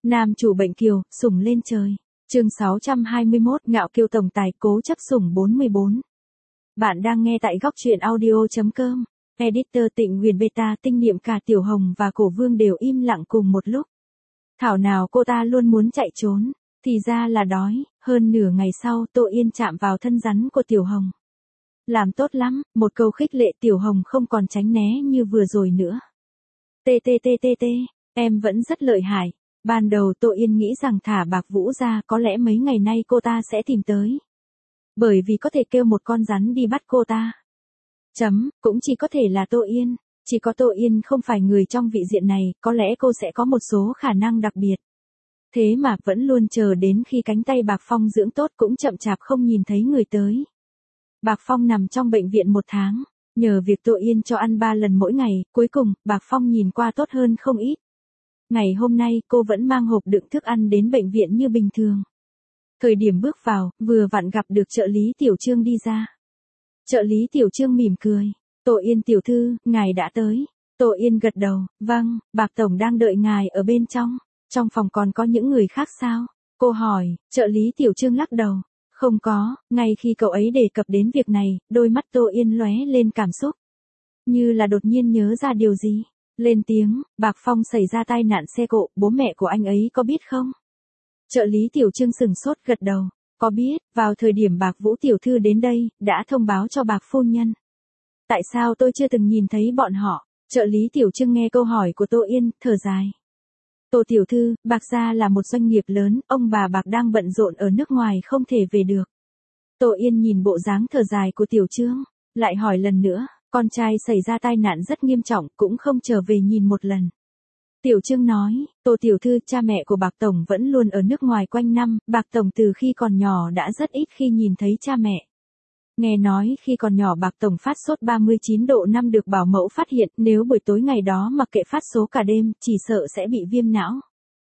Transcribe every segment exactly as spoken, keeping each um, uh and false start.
Nam chủ bệnh kiều, sủng lên trời. Chương sáu trăm hai mươi mốt, ngạo kiều tổng tài cố chấp sủng bốn mươi bốn. Bạn đang nghe tại góc truyện audio chấm com. Editor Tịnh Huyền Beta tinh niệm cả Tiểu Hồng và Cổ Vương đều im lặng cùng một lúc. Thảo nào cô ta luôn muốn chạy trốn, thì ra là đói. Hơn nửa ngày sau Tô Yên chạm vào thân rắn của Tiểu Hồng. Làm tốt lắm, một câu khích lệ Tiểu Hồng không còn tránh né như vừa rồi nữa. Tê tê tê tê tê, em vẫn rất lợi hại. Ban đầu Tô Yên nghĩ rằng thả Bạc Vũ ra có lẽ mấy ngày nay cô ta sẽ tìm tới. Bởi vì có thể kêu một con rắn đi bắt cô ta. Chấm, cũng chỉ có thể là Tô Yên. Chỉ có Tô Yên không phải người trong vị diện này, có lẽ cô sẽ có một số khả năng đặc biệt. Thế mà vẫn luôn chờ đến khi cánh tay Bạc Phong dưỡng tốt cũng chậm chạp không nhìn thấy người tới. Bạc Phong nằm trong bệnh viện một tháng. Nhờ việc Tô Yên cho ăn ba lần mỗi ngày, cuối cùng, Bạc Phong nhìn qua tốt hơn không ít. Ngày hôm nay cô vẫn mang hộp đựng thức ăn đến bệnh viện như bình thường. Thời điểm bước vào, vừa vặn gặp được trợ lý Tiểu Trương đi ra. Trợ lý Tiểu Trương mỉm cười. Tô Yên tiểu thư, ngài đã tới. Tô Yên gật đầu, vâng, Bạc Tổng đang đợi ngài ở bên trong. Trong phòng còn có những người khác sao? Cô hỏi, trợ lý Tiểu Trương lắc đầu. Không có, ngay khi cậu ấy đề cập đến việc này, đôi mắt Tô Yên lóe lên cảm xúc. Như là đột nhiên nhớ ra điều gì. Lên tiếng, Bạc Phong xảy ra tai nạn xe cộ, bố mẹ của anh ấy có biết không? Trợ lý Tiểu Trương sừng sốt gật đầu. Có biết, vào thời điểm Bạc Vũ tiểu thư đến đây, đã thông báo cho Bạc phu nhân. Tại sao tôi chưa từng nhìn thấy bọn họ? Trợ lý Tiểu Trương nghe câu hỏi của Tô Yên, thở dài. Tô tiểu thư, Bạc gia là một doanh nghiệp lớn, ông bà Bạc đang bận rộn ở nước ngoài không thể về được. Tô Yên nhìn bộ dáng thở dài của Tiểu Trương, lại hỏi lần nữa, con trai xảy ra tai nạn rất nghiêm trọng, cũng không trở về nhìn một lần. Tiểu Trương nói, Tô tiểu thư, cha mẹ của Bạc Tổng vẫn luôn ở nước ngoài quanh năm, Bạc Tổng từ khi còn nhỏ đã rất ít khi nhìn thấy cha mẹ. Nghe nói khi còn nhỏ Bạc Tổng phát sốt ba mươi chín độ năm được bảo mẫu phát hiện, nếu buổi tối ngày đó mặc kệ phát số cả đêm, chỉ sợ sẽ bị viêm não.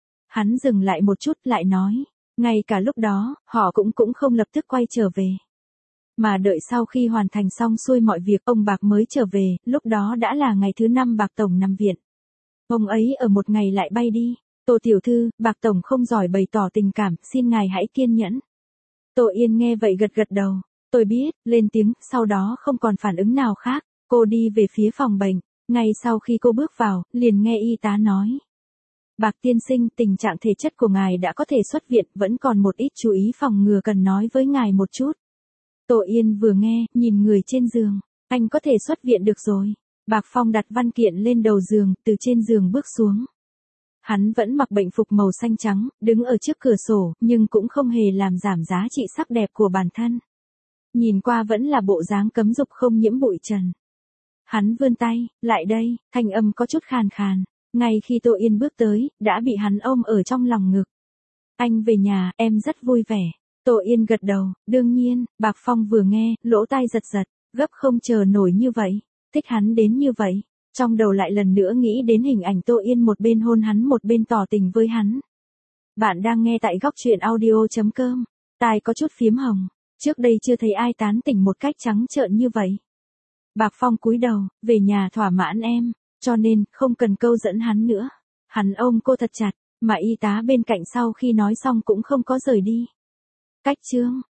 Hắn dừng lại một chút lại nói, ngay cả lúc đó, họ cũng cũng không lập tức quay trở về. Mà đợi sau khi hoàn thành xong xuôi mọi việc, ông Bạc mới trở về, lúc đó đã là ngày thứ năm Bạc Tổng nằm viện. Ông ấy ở một ngày lại bay đi. Tô tiểu thư, Bạc Tổng không giỏi bày tỏ tình cảm, xin ngài hãy kiên nhẫn. Tô Yên nghe vậy gật gật đầu. Tôi biết, lên tiếng, sau đó không còn phản ứng nào khác. Cô đi về phía phòng bệnh. Ngay sau khi cô bước vào, liền nghe y tá nói. Bạc tiên sinh, tình trạng thể chất của ngài đã có thể xuất viện, vẫn còn một ít chú ý phòng ngừa cần nói với ngài một chút. Tô Yên vừa nghe, nhìn người trên giường. Anh có thể xuất viện được rồi. Bạc Phong đặt văn kiện lên đầu giường, từ trên giường bước xuống. Hắn vẫn mặc bệnh phục màu xanh trắng, đứng ở trước cửa sổ, nhưng cũng không hề làm giảm giá trị sắc đẹp của bản thân. Nhìn qua vẫn là bộ dáng cấm dục không nhiễm bụi trần. Hắn vươn tay, lại đây, thanh âm có chút khàn khàn. Ngay khi Tô Yên bước tới, đã bị hắn ôm ở trong lòng ngực. Anh về nhà, em rất vui vẻ. Tô Yên gật đầu, đương nhiên. Bạc Phong vừa nghe, lỗ tai giật giật, gấp không chờ nổi như vậy. Thích hắn đến như vậy. Trong đầu lại lần nữa nghĩ đến hình ảnh Tô Yên một bên hôn hắn một bên tỏ tình với hắn. Bạn đang nghe tại góc truyện audio chấm com. Tai có chút phím hồng. Trước đây chưa thấy ai tán tỉnh một cách trắng trợn như vậy. Bạc Phong cúi đầu, về nhà thỏa mãn em, cho nên không cần câu dẫn hắn nữa. Hắn ôm cô thật chặt, mà y tá bên cạnh sau khi nói xong cũng không có rời đi. Cách chương